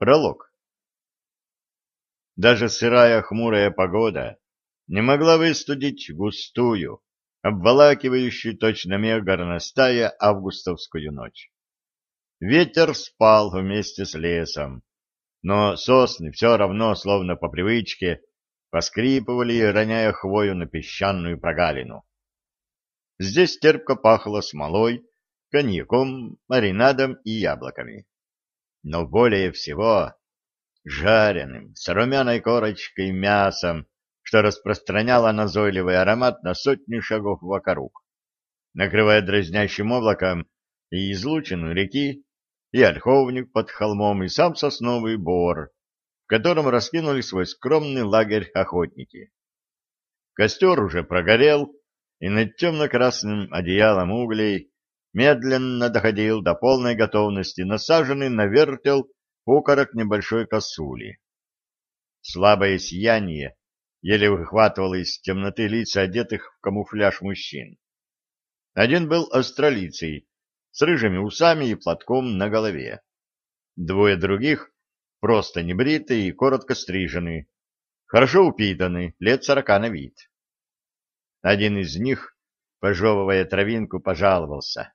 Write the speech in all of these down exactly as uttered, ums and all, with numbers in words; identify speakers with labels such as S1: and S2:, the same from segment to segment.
S1: Пролог. Даже сырая хмурая погода не могла выстудить густую, обволакивающую точно мех горностая августовскую ночь. Ветер спал вместе с лесом, но сосны все равно, словно по привычке, поскрипывали, роняя хвою на песчаную прогалину. Здесь терпко пахло смолой, коньяком, маринадом и яблоками. Но более всего жареным, с румяной корочкой мясом, что распространяло назойливый аромат на сотни шагов вокруг, накрывая дразнящим облаком и излучину реки, и ольховник под холмом, и сам сосновый бор, в котором раскинули свой скромный лагерь охотники. Костер уже прогорел, и над темно-красным одеялом углей медленно доходил до полной готовности насаженный на вертел окорок небольшой косули. Слабое сияние еле выхватывало из темноты лица одетых в камуфляж мужчин. Один был австралийцей, с рыжими усами и платком на голове. Двое других просто небритые и коротко стрижены, хорошо упитаны, лет сорока на вид. Один из них, пожевывая травинку, пожаловался: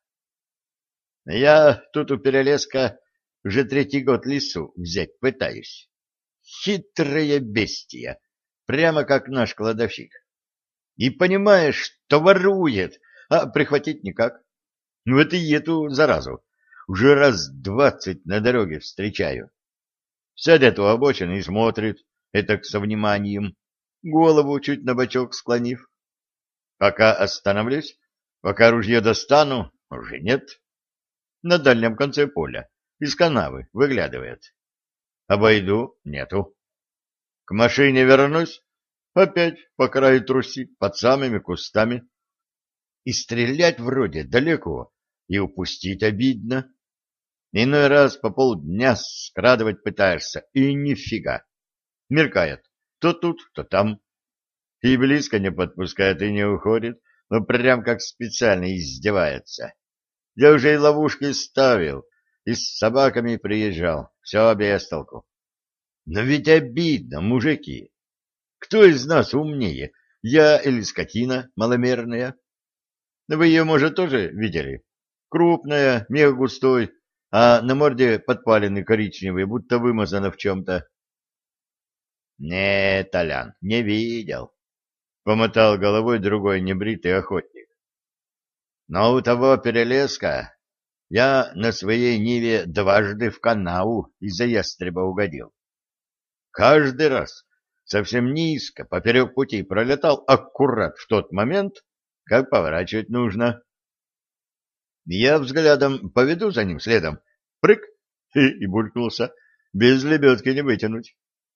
S1: «Я тут у Перелеска уже третий год лису взять пытаюсь. Хитрое бестия, прямо как наш кладовщик. И понимаешь, что ворует, а прихватить никак. Вот и эту заразу уже раз двадцать на дороге встречаю. Сядет у обочины и смотрит, этак со вниманием, голову чуть на бочок склонив. Пока остановлюсь, пока ружье достану, уже нет. На дальнем конце поля, из канавы, выглядывает. Обойду — нету. К машине вернусь, опять по краю трусит, под самыми кустами. И стрелять вроде далеко, и упустить обидно. Иной раз по полдня скрадывать пытаешься, и нифига. Мелькает то тут, то там. И близко не подпускает, и не уходит, но прям как специально издевается. Я уже и ловушки ставил, и с собаками приезжал, все без толку. Но ведь обидно, мужики. Кто из нас умнее, я или скотина маломерная? Вы ее, может, тоже видели? Крупная, мех густой, а на морде подпалины коричневые, будто вымазано в чем-то. — Нет, Толян, не видел, — помотал головой другой небритый охотник. — Но у того Перелеска я на своей Ниве дважды в канаву из-за ястреба угодил. Каждый раз совсем низко, поперек пути пролетал аккурат в тот момент, как поворачивать нужно. Я взглядом поведу за ним следом, прыг, и, и булькнулся, без лебедки не вытянуть.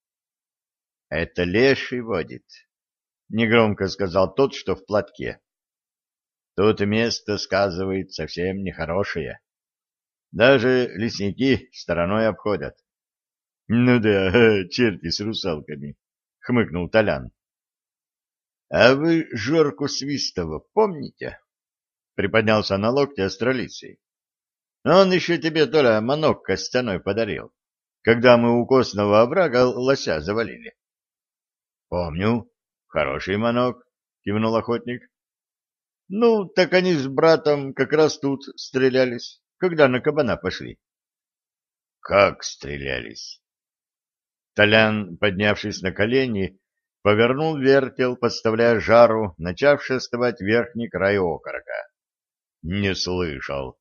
S1: — Это леший водит, — негромко сказал тот, что в платке. — Тут место, сказывает, совсем нехорошее. Даже лесники стороной обходят. — Ну да, черти с русалками, — хмыкнул Толян. — А вы Жорку Свистова помните? — приподнялся на локте австралийцы. — Он еще тебе, Толя, манок костяной подарил, когда мы у костного оврага лося завалили. — Помню. Хороший манок, — кивнул охотник. — Ну, так они с братом как раз тут стрелялись, когда на кабана пошли. — Как стрелялись? Толян, поднявшись на колени, повернул вертел, подставляя жару, начавший остывать верхний край окорока. Не слышал.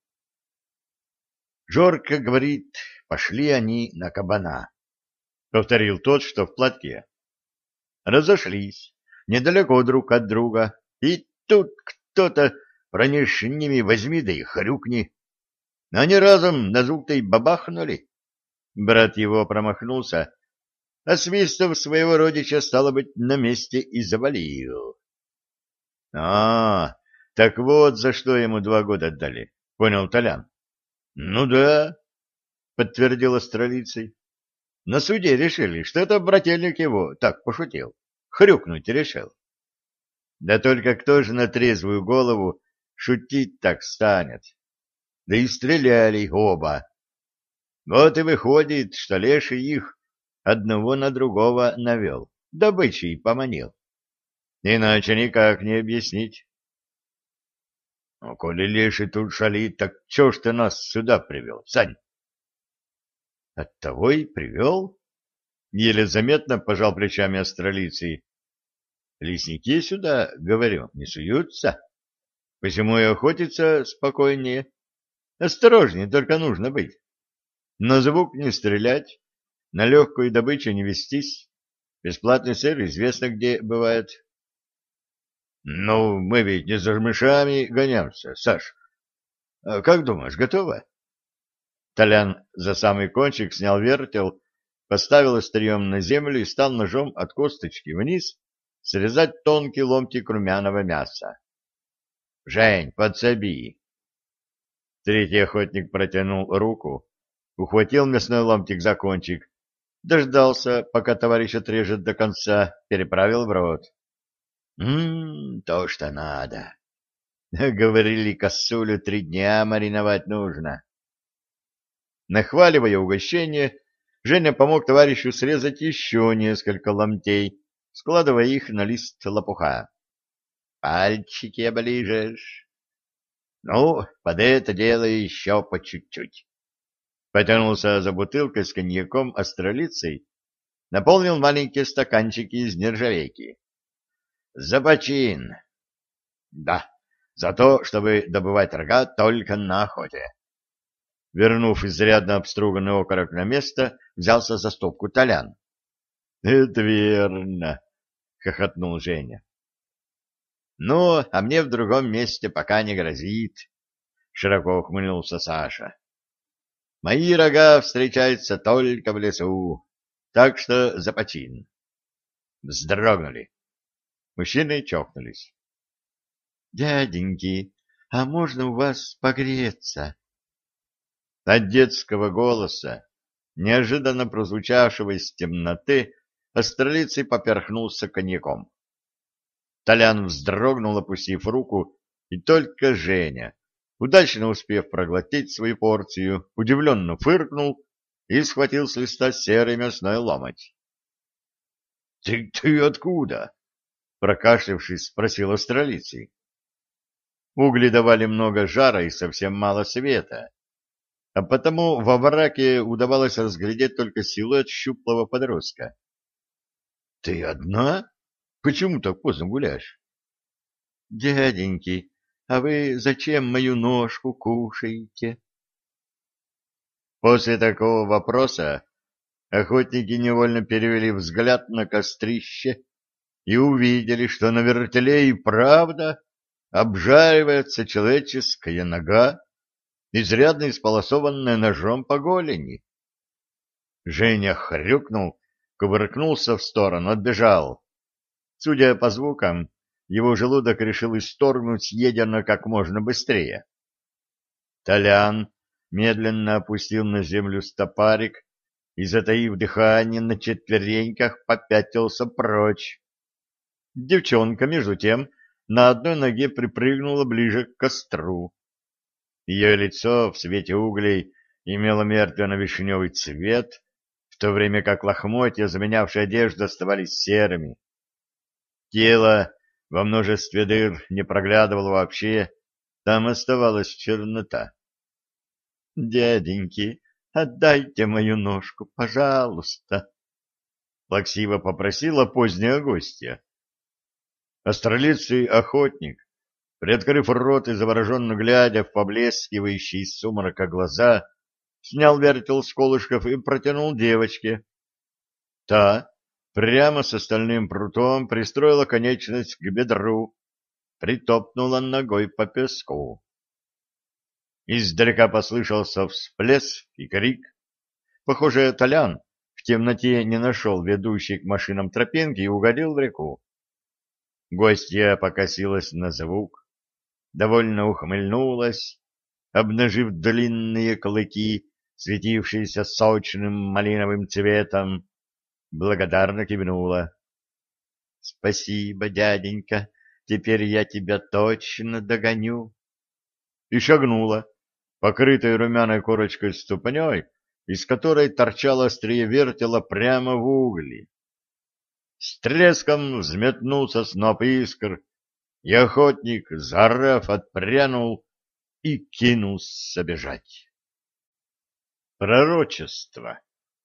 S1: Жорка говорит, пошли они на кабана, — повторил тот, что в платке. Разошлись, недалеко друг от друга, и тут кто-то пронеж ними возьми да и хрюкни. Они разом на звук-то и бабахнули. Брат его промахнулся, а Свистов своего родича, стало быть, на месте и завалил. — А, так вот за что ему два года отдали, — понял Толян. — Ну да, — подтвердил австралийцей. На суде решили, что это брательник его так пошутил, хрюкнуть решил. Да только кто же на трезвую голову шутить так станет? Да и стреляли оба. Вот и выходит, что леший их одного на другого навел, добычей поманил. Иначе никак не объяснить. — Ну, коли леший тут шалит, так чё ж ты нас сюда привел, Сань? — Оттого и привел. Еле заметно пожал плечами австралийцы. — Лесники сюда, говорю, не суются. Посему и охотиться спокойнее. Осторожнее только нужно быть. На звук не стрелять, на легкую добычу не вестись. Бесплатный сыр известно где бывает. — Ну, мы ведь не за мышами гоняемся, Саш. А как думаешь, готово? Толян за самый кончик снял вертел, поставил острием на землю и стал ножом от косточки вниз срезать тонкий ломтик румяного мяса. — Жень, подсоби! Третий охотник протянул руку, ухватил мясной ломтик за кончик, дождался, пока товарищ отрежет до конца, переправил в рот. «М-м, то, что надо. Говорили, косулю три дня мариновать нужно». Нахваливая угощение, Женя помог товарищу срезать еще несколько ломтей, складывая их на лист лопуха. «Пальчики оближешь?» «Ну, под это дело еще по чуть-чуть». Потянулся за бутылкой с коньяком австралицей, наполнил маленькие стаканчики из нержавейки. «За почин!» «Да, за то, чтобы добывать рога только на охоте». Вернув изрядно обструганный окорок на место, взялся за стопку Толян. — Это верно, — хохотнул Женя. — Ну, а мне в другом месте пока не грозит, — широко ухмыльнулся Саша. — Мои рога встречаются только в лесу, так что за почин. Вздрогнули. Мужчины чокнулись. — Дяденьки, а можно у вас погреться? От детского голоса, неожиданно прозвучавшего из темноты, австралийцы поперхнулся коньяком. Толян вздрогнул, опустив руку, и только Женя, удачно успев проглотить свою порцию, удивленно фыркнул и схватил с листа серый мясной ломоть. — Ты, ты откуда? — прокашлявшись, спросил австралийцы. Угли давали много жара и совсем мало света, а потому во мраке удавалось разглядеть только силуэт щуплого подростка. — Ты одна? Почему так поздно гуляешь? — Дяденьки, а вы зачем мою ножку кушаете? После такого вопроса охотники невольно перевели взгляд на кострище и увидели, что на вертеле и правда обжаривается человеческая нога, изрядно исполосованная ножом по голени. Женя хрюкнул, кувыркнулся в сторону, отбежал. Судя по звукам, его желудок решил исторгнуть съедено как можно быстрее. Толян медленно опустил на землю стопарик и, затаив дыхание, на четвереньках попятился прочь. Девчонка, между тем, на одной ноге припрыгнула ближе к костру. Ее лицо в свете углей имело мертвенно-вишневый цвет, в то время как лохмотья, заменявшие одежду, оставались серыми. Тело во множестве дыр не проглядывало вообще, там оставалась чернота. — Дяденьки, отдайте мою ножку, пожалуйста, — плаксиво попросила поздняя гостья. Австралийский охотник, приоткрыв рот и завороженно глядя в поблескивающие из сумрака глаза, снял вертел с колышков и протянул девочке. Та прямо с остальным прутом пристроила конечность к бедру, притопнула ногой по песку. Издалека послышался всплеск и крик. Похоже, Толян в темноте не нашел ведущей к машинам тропинки и угодил в реку. Гостья покосилась на звук, довольно ухмыльнулась, обнажив длинные клыки, светившиеся сочным малиновым цветом, благодарно кивнула. — Спасибо, дяденька, теперь я тебя точно догоню. И шагнула, покрытой румяной корочкой ступней, из которой торчало острие вертела прямо в угли. С треском взметнулся сноп искр, и охотник, заорав, отпрянул и кинулся бежать. Пророчество.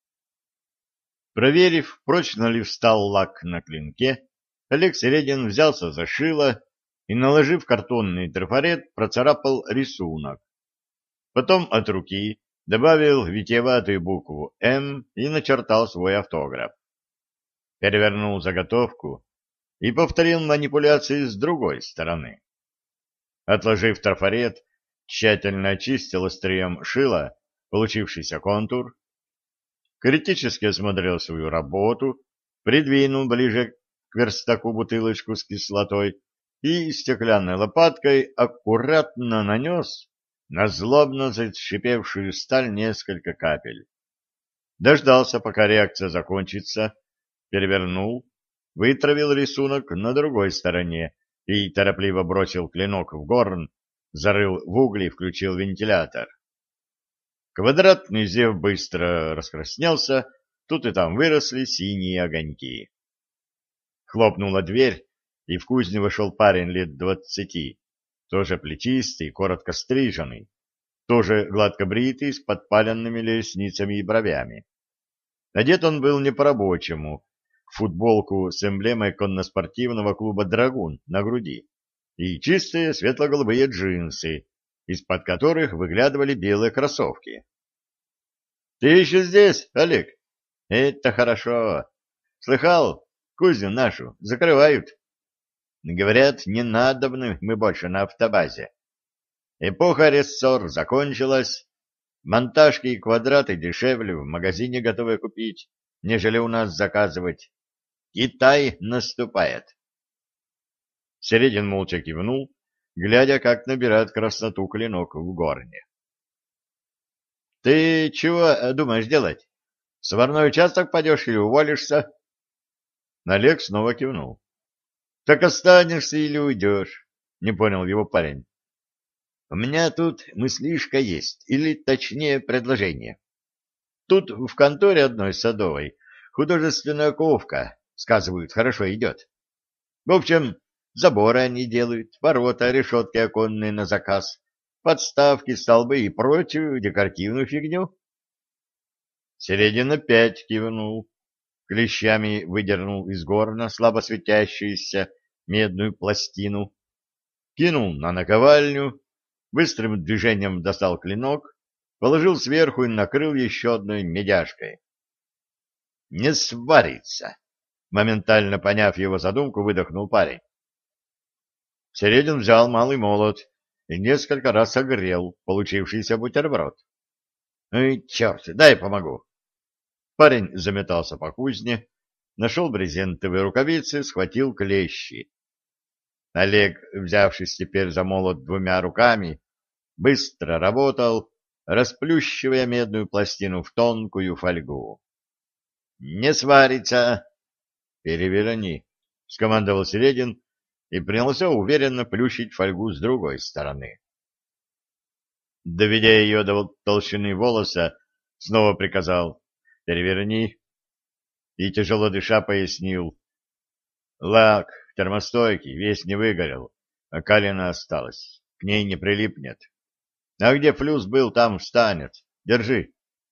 S1: Проверив, прочно ли встал лак на клинке, Олег Середин взялся за шило и, наложив картонный трафарет, процарапал рисунок. Потом от руки добавил витиеватую букву «М» и начертал свой автограф. Перевернул заготовку и повторил манипуляции с другой стороны. Отложив трафарет, тщательно очистил острием шила получившийся контур, критически осмотрел свою работу, придвинул ближе к верстаку бутылочку с кислотой и стеклянной лопаткой аккуратно нанес на злобно зашипевшую сталь несколько капель. Дождался, пока реакция закончится, перевернул, вытравил рисунок на другой стороне и торопливо бросил клинок в горн, зарыл в угли и включил вентилятор. Квадратный зев быстро раскраснелся, тут и там выросли синие огоньки. Хлопнула дверь, и в кузню вошел парень лет двадцати, тоже плечистый, коротко стриженный, тоже гладко бритый, с подпаленными ресницами и бровями. Одет он был не по-рабочему, в футболку с эмблемой конноспортивного клуба «Драгун» на груди и чистые светло-голубые джинсы, из-под которых выглядывали белые кроссовки. — Ты еще здесь, Олег? — Это хорошо. Слыхал, кузню нашу закрывают. Говорят, не надобны мы больше на автобазе. Эпоха рессор закончилась, монтажки и квадраты дешевле в магазине готовы купить, нежели у нас заказывать. Китай наступает. Середин молча кивнул, глядя, как набирает красноту клинок в горне. — Ты чего думаешь делать? В сварной участок пойдешь или уволишься? Олег снова кивнул. — Так останешься или уйдешь? — не понял его парень. — У меня тут мыслишка есть, или точнее предложение. Тут в конторе одной садовой художественная ковка, сказывают, хорошо идет. В общем, заборы они делают, ворота, решетки оконные на заказ, подставки, столбы и прочую декоративную фигню. Середин опять кивнул, клещами выдернул из горна слабо светящуюся медную пластину, кинул на наковальню, быстрым движением достал клинок, положил сверху и накрыл еще одной медяшкой. «Не сварится!» Моментально поняв его задумку, выдохнул парень. Середин взял малый молот и несколько раз огрел получившийся бутерброд. «Ой, черт, дай помогу!» Парень заметался по кузне, нашел брезентовые рукавицы, схватил клещи. Олег, взявшись теперь за молот двумя руками, быстро работал, расплющивая медную пластину в тонкую фольгу. «Не сварится!» «Переверни!» — скомандовал Середин и принялся уверенно плющить фольгу с другой стороны. Доведя ее до толщины волоса, снова приказал «Переверни!» и, тяжело дыша, пояснил. «Лак термостойкий, весь не выгорел, а калина осталась, к ней не прилипнет. А где флюс был, там встанет. Держи!»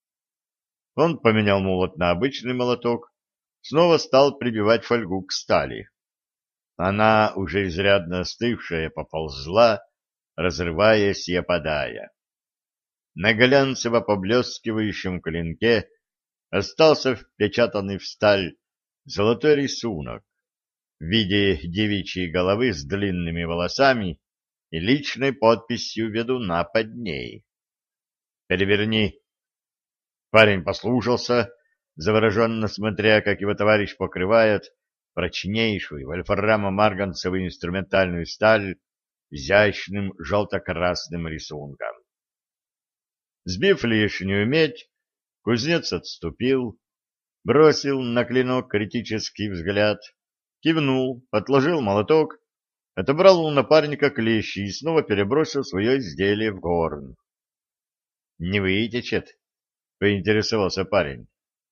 S1: Он поменял молот на обычный молоток, снова стал прибивать фольгу к стали. Она, уже изрядно остывшая, поползла, разрываясь и опадая. На глянцево поблескивающем клинке остался впечатанный в сталь золотой рисунок в виде девичьей головы с длинными волосами и личной подписью ведуна под ней. «Переверни!» Парень послушался, завороженно смотря, как его товарищ покрывает прочнейшую вольфрамо-марганцевую инструментальную сталь изящным желто-красным рисунком. Сбив лишнюю медь, кузнец отступил, бросил на клинок критический взгляд, кивнул, отложил молоток, отобрал у напарника клещи и снова перебросил свое изделие в горн. «Не вытечет», — поинтересовался парень.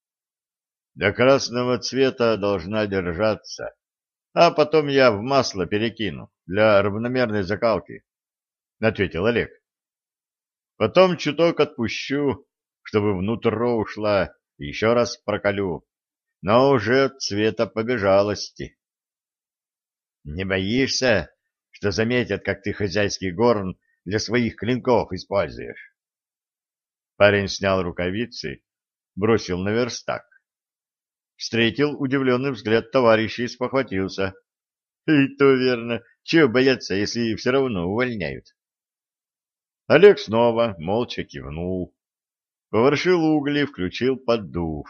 S1: До красного цвета должна держаться, а потом я в масло перекину для равномерной закалки, — ответил Олег. Потом чуток отпущу, чтобы внутрь ушла, и еще раз проколю, но уже от цвета побежалости. — Не боишься, что заметят, как ты хозяйский горн для своих клинков используешь? Парень снял рукавицы, бросил на верстак. Встретил удивленный взгляд товарища и спохватился. — И то верно. Чего бояться, если все равно увольняют? Олег снова молча кивнул. Поворошил угли, включил поддув.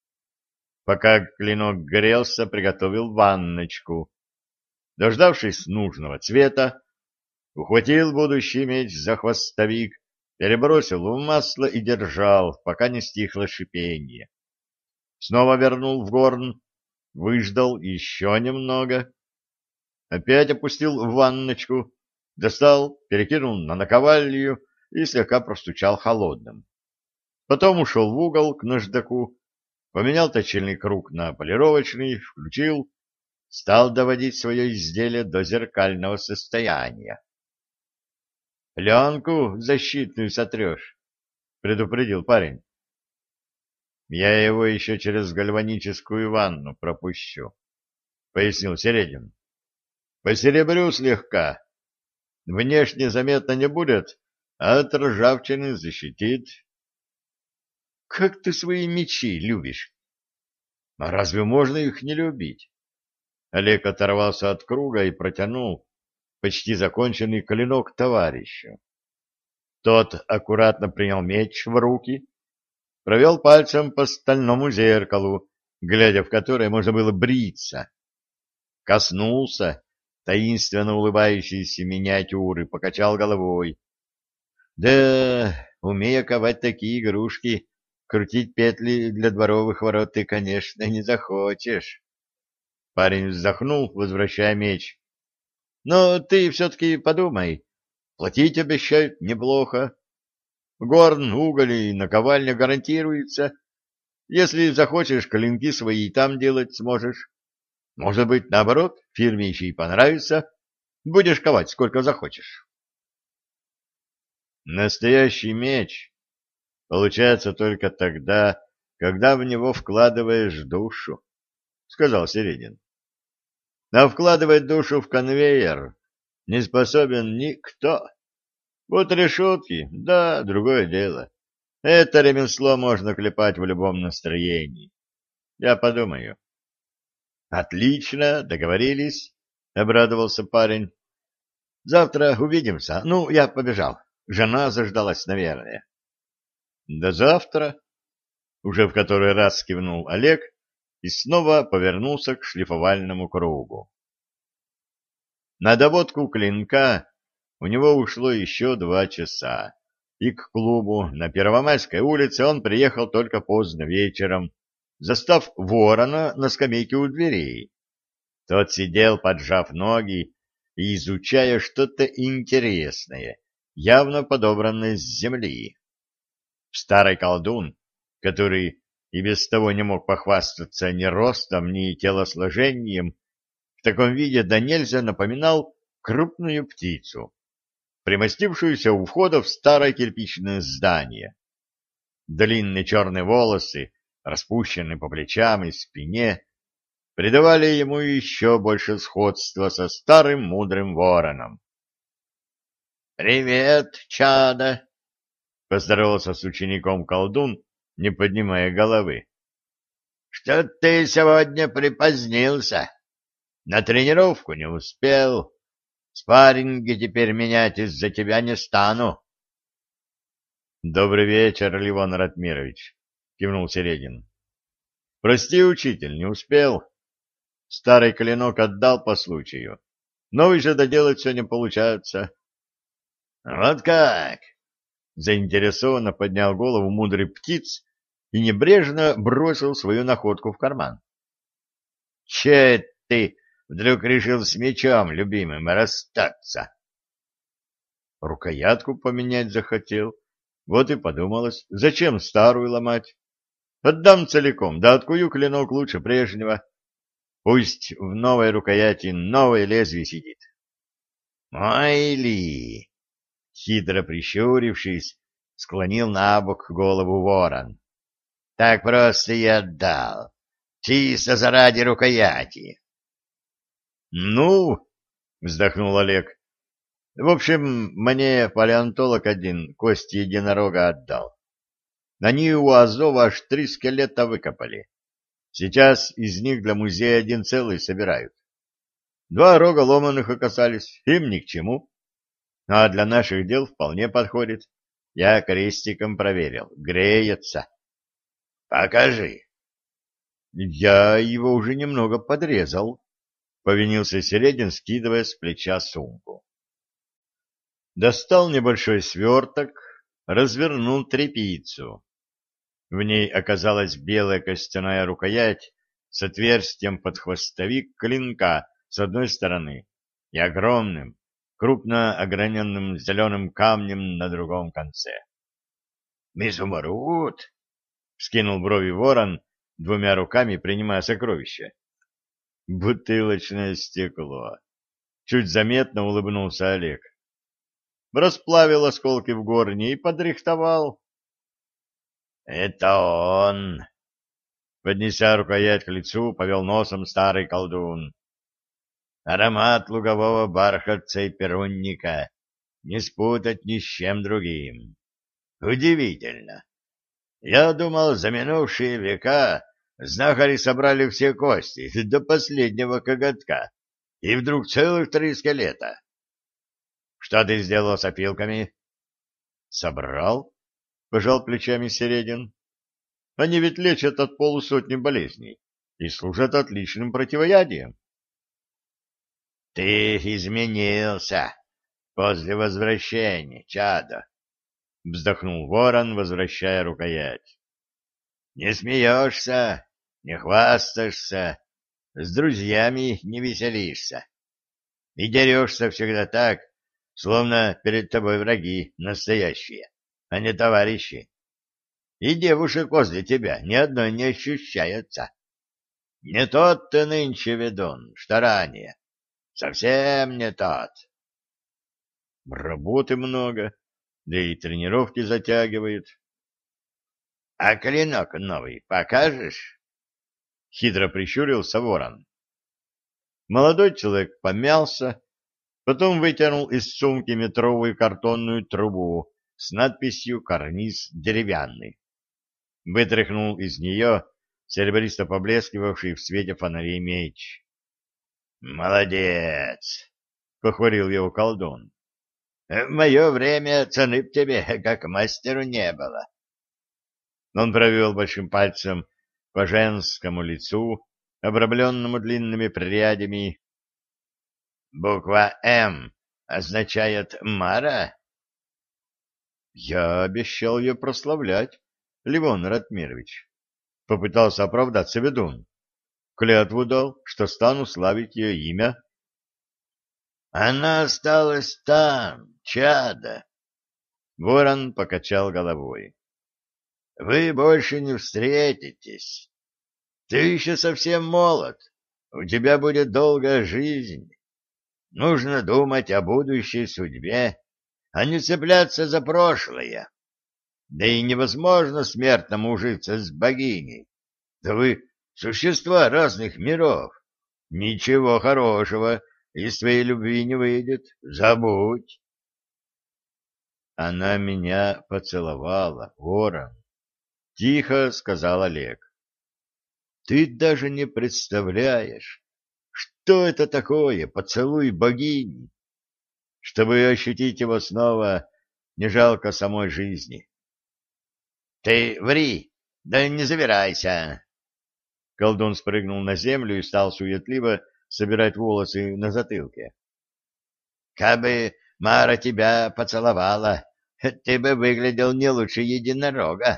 S1: Пока клинок грелся, приготовил ванночку. Дождавшись нужного цвета, ухватил будущий меч за хвостовик, перебросил в масло и держал, пока не стихло шипенье. Снова вернул в горн, выждал еще немного. Опять опустил в ванночку, достал, перекинул на наковалью и слегка простучал холодным. Потом ушел в угол к наждаку, поменял точильный круг на полировочный, включил, стал доводить свое изделие до зеркального состояния. — Пленку защитную сотрешь, — предупредил парень. — Я его еще через гальваническую ванну пропущу, — пояснил Середин. — Посеребрю слегка. Внешне заметно не будет, а от ржавчины защитит. — Как ты свои мечи любишь? — А разве можно их не любить? Олег оторвался от круга и протянул почти законченный клинок товарищу. Тот аккуратно принял меч в руки, провел пальцем по стальному зеркалу, глядя в которое можно было бриться. Коснулся таинственно улыбающейся миниатюры, покачал головой. Да, умея ковать такие игрушки, крутить петли для дворовых ворот ты, конечно, не захочешь. Парень вздохнул, возвращая меч. Но ты все-таки подумай. Платить обещают неплохо. Горн, уголь и наковальня гарантируется. Если захочешь, клинки свои там делать сможешь. Может быть, наоборот, фирме еще и понравится. Будешь ковать сколько захочешь. Настоящий меч получается только тогда, когда в него вкладываешь душу, — сказал Середин. А вкладывать душу в конвейер не способен никто. Вот решетки, да, другое дело. Это ремесло можно клепать в любом настроении. Я подумаю. Отлично, договорились, — обрадовался парень. Завтра увидимся. Ну, я побежал. Жена заждалась, наверное. До завтра. Уже в который раз кивнул Олег и снова повернулся к шлифовальному кругу. На доводку клинка у него ушло еще два часа, и к клубу на Первомайской улице он приехал только поздно вечером, застав ворона на скамейке у дверей. Тот сидел, поджав ноги, и изучая что-то интересное, явно подобранное с земли. Старый колдун, который и без того не мог похвастаться ни ростом, ни телосложением, в таком виде да нельзя напоминал крупную птицу, примостившуюся у входа в старое кирпичное здание. Длинные черные волосы, распущенные по плечам и спине, придавали ему еще больше сходства со старым мудрым вороном. — Привет, чадо! — поздоровался с учеником колдун, не поднимая головы. — Что ты сегодня припозднился? На тренировку не успел. Спарринги теперь менять из-за тебя не стану. — Добрый вечер, Ливон Ратмирович, — кивнул Середин. — Прости, учитель, не успел. Старый клинок отдал по случаю. Новый же доделать все не получается. — Вот как? — заинтересованно поднял голову мудрый птиц и небрежно бросил свою находку в карман. — Че ты вдруг решил с мечом любимым расстаться? — Рукоятку поменять захотел, Вот и подумалось, зачем старую ломать? Отдам целиком, да откую клинок лучше прежнего. Пусть в новой рукояти новое лезвие сидит. Ой ли! Хитро прищурившись, склонил на бок голову ворон. Так просто и отдал. Чисто заради рукояти. Ну, вздохнул Олег. В общем, мне палеонтолог один кости единорога отдал. Они у Азова аж три скелета выкопали. Сейчас из них для музея один целый собирают. Два рога ломаных оказались, им ни к чему. А для наших дел вполне подходит. Я крестиком проверил, греется. Покажи. Я его уже немного подрезал, повинился Середин, скидывая с плеча сумку. Достал небольшой сверток, развернул тряпицу. В ней оказалась белая костяная рукоять с отверстием под хвостовик клинка с одной стороны и огромным, крупно ограненным зеленым камнем на другом конце. «Изумруд!» — вскинул брови ворон, двумя руками принимая сокровище. «Бутылочное стекло!» — чуть заметно улыбнулся Олег. Расплавил осколки в горне и подрихтовал. «Это он!» Поднеся рукоять к лицу, повел носом старый колдун. «Аромат лугового бархатца и перунника не спутать ни с чем другим. Удивительно! Я думал, за минувшие века знахари собрали все кости до последнего коготка, и вдруг целых три скелета. Что ты сделал с опилками?» «Собрал?» — пожал плечами Середин. «Они ведь лечат от полусотни болезней и служат отличным противоядием». «Ты изменился после возвращения, чадо!» — вздохнул ворон, возвращая рукоять. «Не смеешься, не хвастаешься, с друзьями не веселишься. И дерешься всегда так, словно перед тобой враги настоящие, а не товарищи. И девушек возле тебя ни одной не ощущается. Не тот ты нынче ведун, что ранее. Совсем не тот».
S2: «Работы много, да и тренировки затягивают».
S1: «А клинок новый покажешь?» — хитро прищурился ворон.
S2: Молодой человек помялся, потом вытянул из сумки метровую картонную трубу с надписью «Карниз деревянный». Вытряхнул из нее серебристо поблескивавший в свете фонарей меч.
S1: «Молодец!» —
S2: похвалил его колдун.
S1: «В мое время цены б тебе, как мастеру, не было».
S2: Он провел большим пальцем по женскому лицу, обрамленному длинными прядями.
S1: «Буква «М» означает «Мара»?»
S2: «Я обещал ее прославлять, Левон Ратмирович», — попытался оправдаться ведун. «Клятву дал, что стану славить ее имя».
S1: «Она осталась там, чадо!» Ворон покачал головой. «Вы больше не встретитесь. Ты еще совсем молод, у тебя будет долгая жизнь. Нужно думать о будущей судьбе, а не цепляться за прошлое. Да и невозможно смертному ужиться с богиней. Да вы существа разных миров. Ничего хорошего из твоей любви не выйдет. Забудь».
S2: «Она меня поцеловала, ворон», — тихо сказал Олег. «Ты даже не представляешь, что это такое поцелуй богини. Чтобы ощутить его снова, не жалко самой жизни».
S1: «Ты ври, да не завирайся!»
S2: Колдун спрыгнул на землю и стал суетливо собирать волосы на затылке.
S1: «Кабы Мара тебя поцеловала, ты бы выглядел не лучше единорога».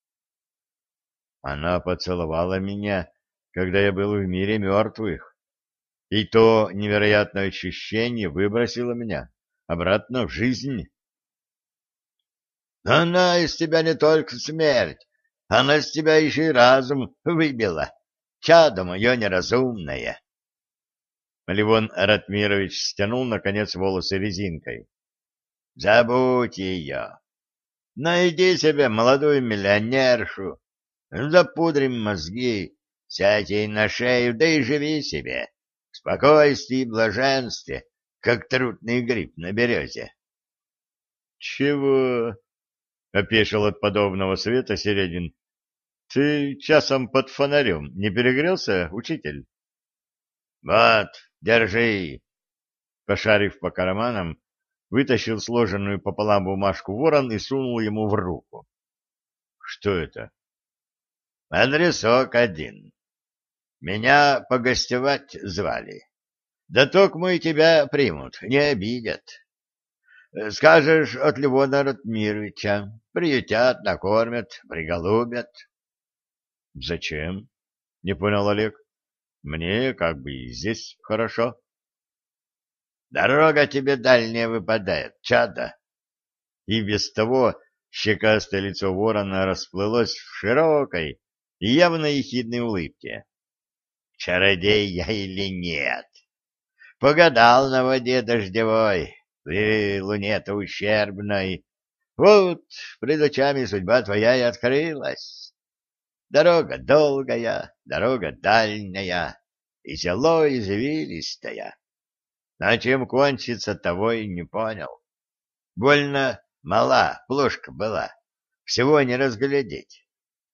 S2: Она поцеловала меня, когда я был в мире мертвых, и то невероятное ощущение выбросило меня обратно в жизнь. Она из тебя не только смерть, она из тебя еще и разум выбила. Чадо мое неразумное.
S1: Левон Ратмирович стянул, наконец, волосы резинкой.
S2: — Забудь ее. Найди себе молодую миллионершу, запудрим мозги, сядь ей на шею, да и живи себе. В спокойствии и блаженстве, как трутный гриб на березе.
S1: — Чего? — опешил от подобного совета Середин. — Ты часом под фонарем не перегрелся, учитель?
S2: — Вот, держи.
S1: Пошарив по карманам, вытащил сложенную пополам бумажку ворон и сунул ему в руку. — Что это?
S2: — Адресок один. Меня погостевать звали. Да токмо и тебя примут, не обидят. Скажешь от Левона Ратмировича. Приютят, накормят, приголубят.
S1: — Зачем? — не понял Олег. — Мне как бы и здесь хорошо.
S2: — Дорога тебе дальняя выпадает, чадо.
S1: И без того щекастое лицо ворона расплылось в широкой и явно ехидной улыбке.
S2: — Чародей я или нет? Погадал на воде дождевой, ты луне-то ущербной. Вот пред очами судьба твоя и открылась. Дорога долгая, дорога дальняя, и село извилистая. А чем кончится, того и не понял. Больно мала плошка была, всего не разглядеть.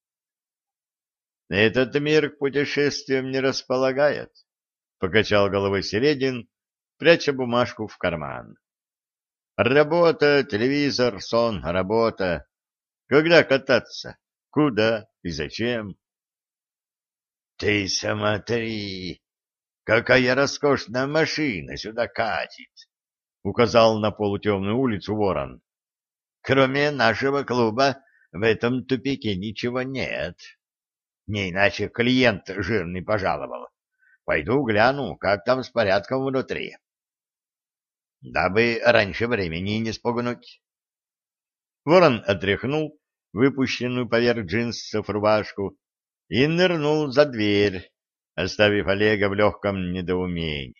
S1: Этот мир к путешествиям не располагает, — покачал головой Середин, пряча бумажку в карман. Работа, телевизор, сон, работа. Когда кататься? Куда и зачем?
S2: — Ты смотри, какая роскошная машина сюда катит! — указал на полутемную улицу ворон. — Кроме нашего клуба в этом тупике ничего нет. Не иначе клиент жирный пожаловал. Пойду гляну, как там с порядком внутри. Дабы раньше времени не спугнуть.
S1: Ворон отряхнул выпущенную поверх джинсов рубашку и нырнул за дверь, оставив Олега в легком недоумении.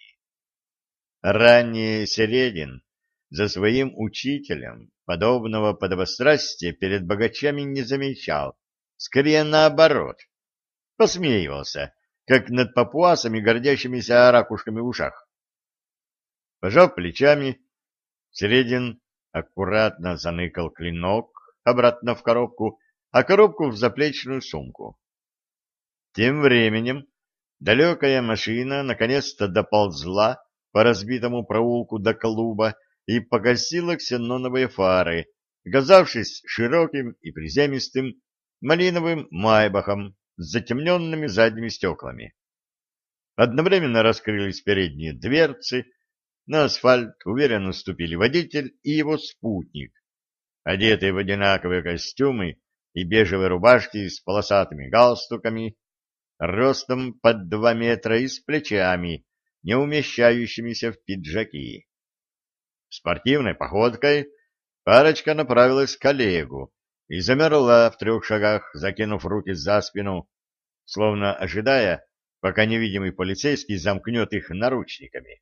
S1: Ранее Середин за своим учителем подобного подобострастия перед богачами не замечал, скорее наоборот, посмеивался, как над папуасами, гордящимися ракушками в ушах. Пожав плечами, Середин аккуратно заныкал клинок обратно в коробку, а коробку в заплечную сумку. Тем временем далекая машина наконец-то доползла по разбитому проулку до клуба и погасила ксеноновые фары, оказавшись широким и приземистым малиновым майбахом с затемненными задними стеклами. Одновременно раскрылись передние дверцы, на асфальт уверенно ступили водитель и его спутник, одетые в одинаковые костюмы и бежевые рубашки с полосатыми галстуками, ростом под два метра и с плечами, не умещающимися в пиджаки. Спортивной походкой парочка направилась к Олегу и замерла в трех шагах, закинув руки за спину, словно ожидая, пока невидимый полицейский замкнет их наручниками.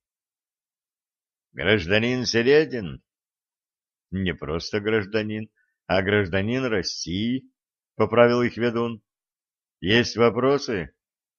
S1: «Гражданин Середин?» «Не просто гражданин, а гражданин России», — поправил их ведун. «Есть вопросы?»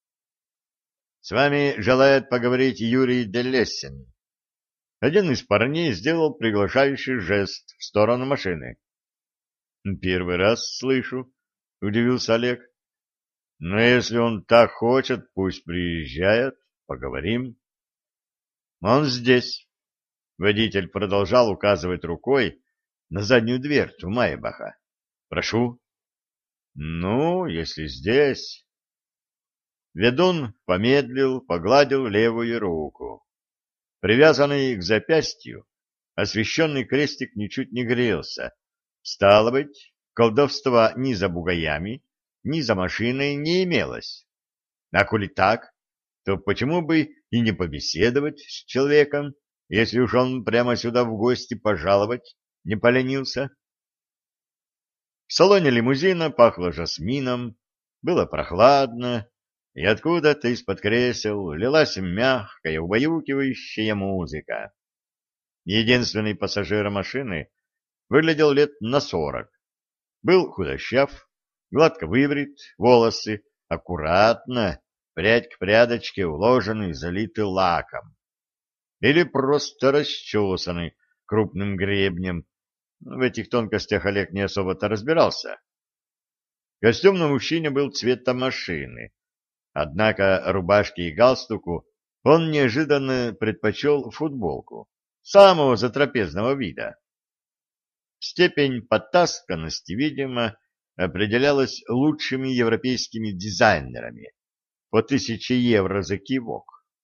S1: «С вами желает поговорить Юрий Делесин». Один из парней сделал приглашающий жест в сторону машины. «Первый раз слышу», — удивился Олег. «Но если он так хочет, пусть приезжает, поговорим». «Он здесь». Водитель продолжал указывать рукой на заднюю дверцу Майбаха. «Прошу». «Ну, если здесь...» Ведун помедлил, погладил левую руку. Привязанный к запястью, освещенный крестик ничуть не грелся. Стало быть, колдовства ни за бугаями, ни за машиной не имелось. А коли так, то почему бы и не побеседовать с человеком, если уж он прямо сюда в гости пожаловать не поленился? В салоне лимузина пахло жасмином, было прохладно, и откуда-то из-под кресел лилась мягкая, убаюкивающая музыка. Единственный пассажир машины выглядел лет на сорок. Был худощав, гладко выбрит, волосы аккуратно, прядь к прядочке уложены и залиты лаком. Или просто расчесаны крупным гребнем. В этих тонкостях Олег не особо-то разбирался. Костюм на мужчине был цвета машины, однако рубашке и галстуку он неожиданно предпочел футболку, самого затрапезного вида. Степень потасканности, видимо, определялась лучшими европейскими дизайнерами по тысяче евро за кивок.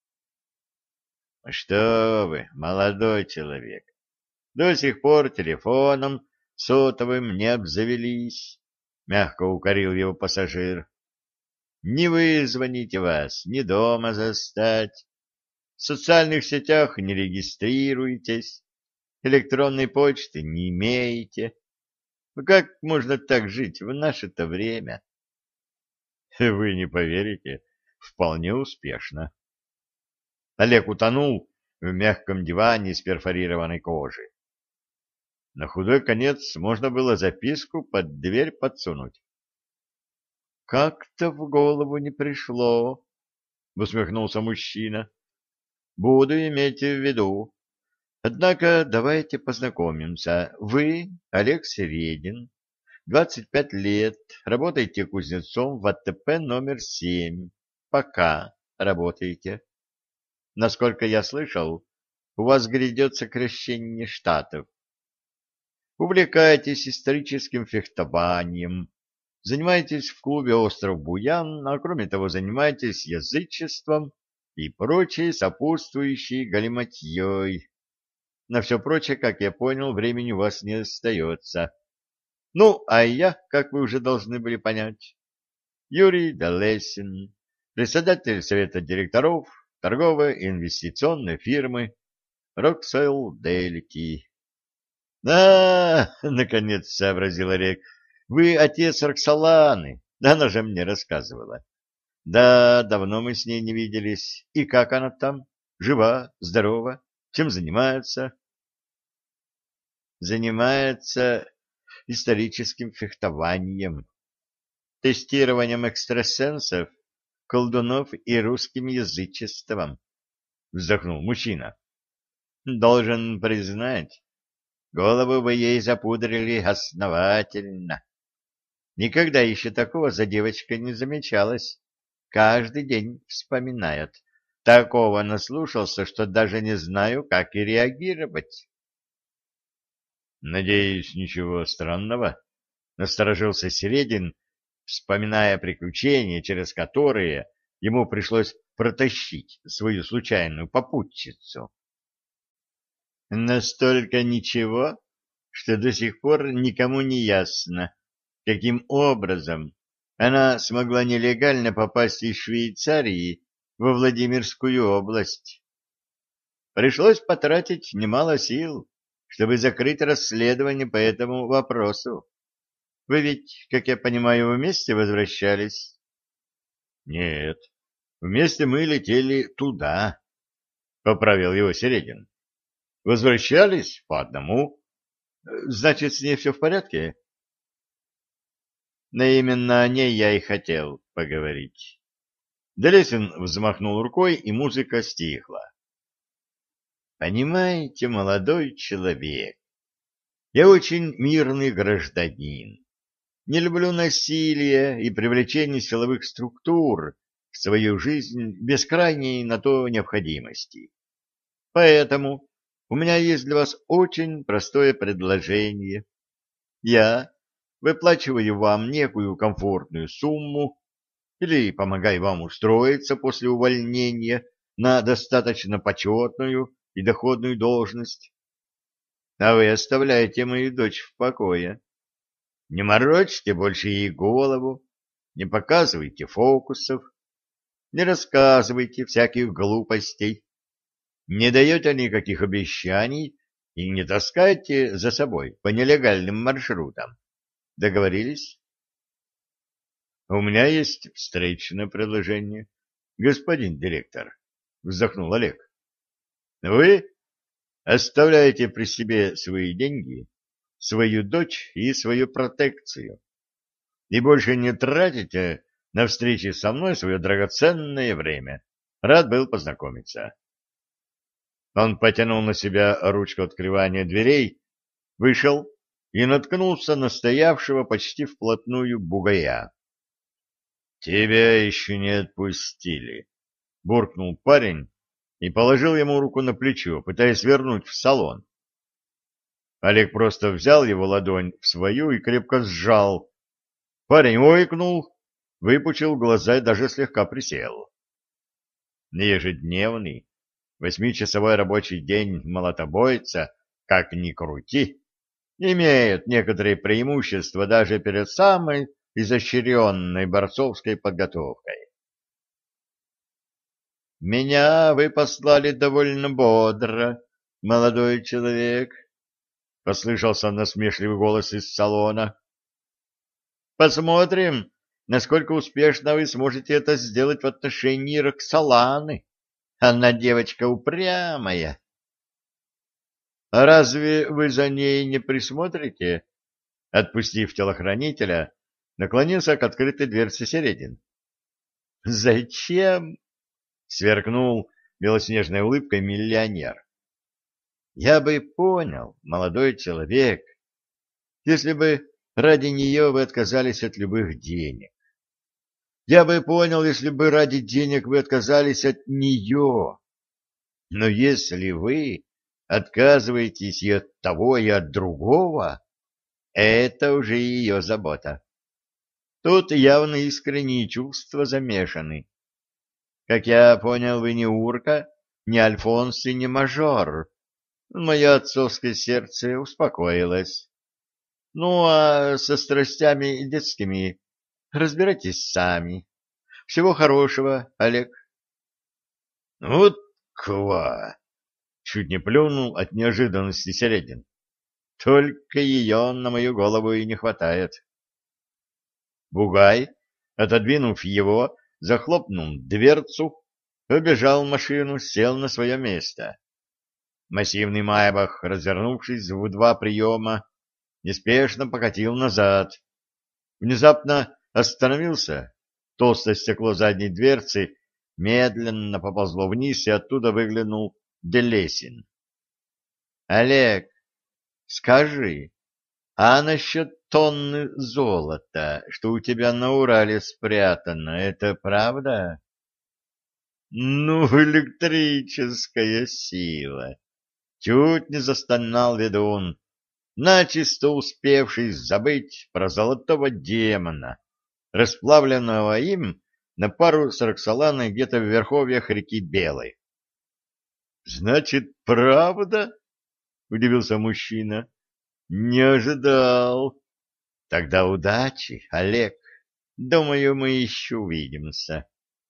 S1: — Что вы, молодой человек, до сих пор телефоном сотовым не обзавелись, — мягко укорил его пассажир. — Не вызвоните вас, ни дома застать, в социальных сетях не регистрируйтесь, электронной почты не имеете. Ну как можно так жить в наше-то время? — Вы не поверите, вполне успешно. Олег утонул в мягком диване из перфорированной кожи. На худой конец можно было записку под дверь подсунуть. — Как-то в голову не пришло, — усмехнулся мужчина. — Буду иметь в виду. Однако давайте познакомимся. Вы Олег Середин, двадцать пять лет, работаете кузнецом в АТП номер семь. Пока работаете. Насколько я слышал, у вас грядет сокращение штатов. Увлекаетесь историческим фехтованием, занимаетесь в клубе «Остров Буян», а кроме того занимаетесь язычеством и прочей сопутствующей галиматьей. На все прочее, как я понял, времени у вас не остается. Ну, а я, как вы уже должны были понять, Юрий Долесин, председатель совета директоров торговой и инвестиционной фирмы «Роксойл Делики». — А, — наконец сообразил Олег, — вы отец Роксоланы, она же мне рассказывала. Да, давно мы с ней не виделись. И как она там? Жива, здорова? Чем занимается? Занимается историческим фехтованием, тестированием экстрасенсов, колдунов и русским язычеством, — вздохнул мужчина. Должен признать, голову бы ей запудрили основательно. Никогда еще такого за девочкой не замечалось. Каждый день вспоминает. Такого наслушался, что даже не знаю, как и реагировать. Надеюсь, ничего странного? Насторожился Середин, вспоминая приключения, через которые ему пришлось протащить свою случайную попутчицу. Настолько ничего, что до сих пор никому не ясно, каким образом она смогла нелегально попасть из Швейцарии во Владимирскую область. Пришлось потратить немало сил, чтобы закрыть расследование по этому вопросу. Вы ведь, как я понимаю, вместе возвращались? Нет, вместе мы летели туда, — поправил его Середин. Возвращались по одному. Значит, с ней все в порядке? Но именно о ней я и хотел поговорить. Долесин взмахнул рукой, и музыка стихла. Понимаете, молодой человек, я очень мирный гражданин. Не люблю насилия и привлечение силовых структур в свою жизнь без крайней на то необходимости. Поэтому у меня есть для вас очень простое предложение. Я выплачиваю вам некую комфортную сумму или помогаю вам устроиться после увольнения на достаточно почетную и доходную должность, а вы оставляете мою дочь в покое. Не морочьте больше ей голову, не показывайте фокусов, не рассказывайте всяких глупостей, не даете никаких обещаний и не таскайте за собой по нелегальным маршрутам.
S2: Договорились? У меня есть встречное предложение, господин директор, вздохнул Олег. Вы оставляете при себе свои деньги, свою дочь и свою протекцию, и больше не тратите на встречи со мной свое драгоценное время. Рад был познакомиться. Он потянул на себя ручку открывания дверей, вышел и наткнулся на стоявшего почти вплотную бугая. — Тебя еще не отпустили, — буркнул парень и положил ему руку на плечо, пытаясь вернуть в салон. Олег просто взял его ладонь в свою и крепко сжал. Парень ойкнул, выпучил глаза и даже слегка присел. Ежедневный восьмичасовой рабочий день молотобойца, как ни крути, имеет некоторые преимущества даже перед самой изощренной борцовской подготовкой. «Меня вы послали довольно бодро, молодой человек», — послышался насмешливый голос из салона. «Посмотрим, насколько успешно вы сможете это сделать в отношении Роксоланы. Она девочка упрямая». «А разве вы за ней не присмотрите?» Отпустив телохранителя, наклонился к открытой дверце Середин. «Зачем?» — сверкнул белоснежной улыбкой миллионер. «Я бы понял, молодой человек, если бы ради нее вы отказались от любых денег. Я бы понял, если бы ради денег вы отказались от нее. Но если вы отказываетесь и от того, и от другого, это уже ее забота. Тут явно искренние чувства замешаны. Как я понял, вы не урка, не альфонс и не мажор. Мое отцовское сердце успокоилось. Ну, а со страстями детскими разбирайтесь сами. Всего хорошего, Олег. Вот ква! Чуть не плюнул от неожиданности Середин. Только ее на мою голову и не хватает. Бугай, отодвинув его, захлопнул дверцу, побежал в машину, сел на свое место. Массивный Майбах, развернувшись в два приема, неспешно покатил назад. Внезапно остановился, толстое стекло задней дверцы медленно поползло вниз, и оттуда выглянул Делесин. — Олег, скажи, а насчет тонны золота, что у тебя на Урале спрятано, это правда? — Ну, электрическая сила! Чуть не застонал ведун, начисто успевший забыть про золотого демона, расплавленного им на пару с Роксоланой где-то в верховьях реки Белой. — Значит, правда? — удивился мужчина. — Не ожидал. — Тогда удачи, Олег. Думаю, мы еще увидимся.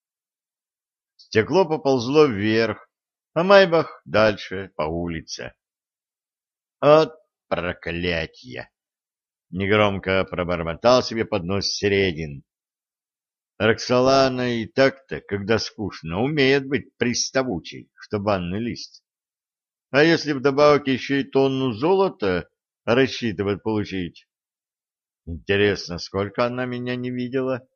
S2: Стекло поползло вверх, а Майбах дальше по улице. — От проклятье! — негромко пробормотал себе под нос Середин. Роксолана и так-то, когда скучно, умеет быть приставучей, что банный лист. А если вдобавок еще и тонну золота рассчитывает получить? Интересно, сколько она меня не видела?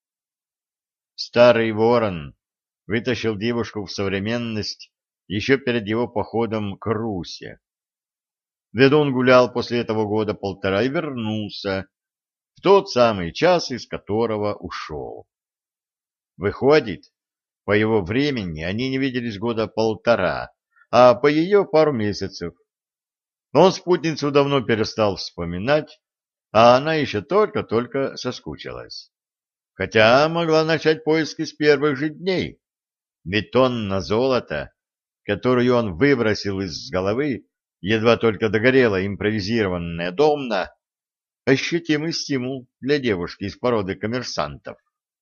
S2: Старый ворон вытащил девушку в современность еще перед его походом к Русе. Ведун гулял после этого года полтора и вернулся в тот самый час, из которого ушел. Выходит, по его времени они не виделись года полтора, а по ее пару месяцев. Он спутницу давно перестал вспоминать, а она еще только-только соскучилась. Хотя могла начать поиски с первых же дней, ведь тонна золота, которую он выбросил из головы, едва только догорела импровизированная домна, ощутимый стимул для девушки из породы коммерсантов.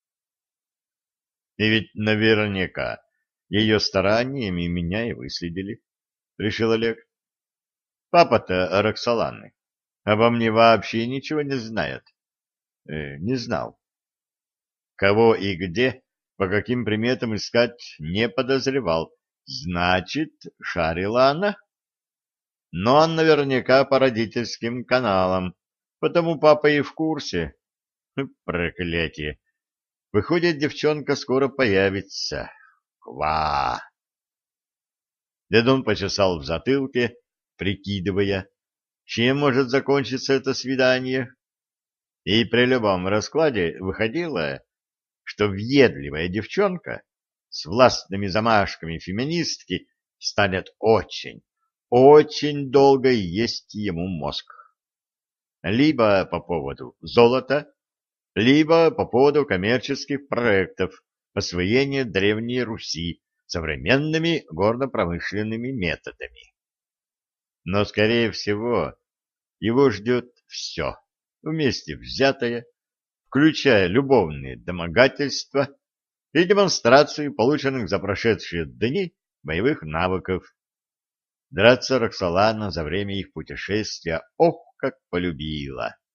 S2: И ведь наверняка ее стараниями меня и выследили, — решил Олег. Папа-то Роксоланы
S1: обо мне вообще ничего не знает. Э, не знал. Кого и где, по каким приметам искать, не подозревал. Значит, шарила она. Но наверняка по родительским каналам, потому папа и в курсе. Проклятие. Выходит, девчонка скоро появится. Ква! Дедун почесал в затылке, прикидывая, чем может закончиться это свидание. И при любом раскладе выходило, что въедливая девчонка с властными замашками феминистки станет очень, очень долго есть ему мозг. Либо по поводу золота, либо по поводу коммерческих проектов освоения Древней Руси современными горно-промышленными методами. Но, скорее всего, его ждет все, вместе взятое, включая любовные домогательства и демонстрацию полученных за прошедшие дни боевых навыков. Драться Роксолана за время их путешествия ох, как полюбила.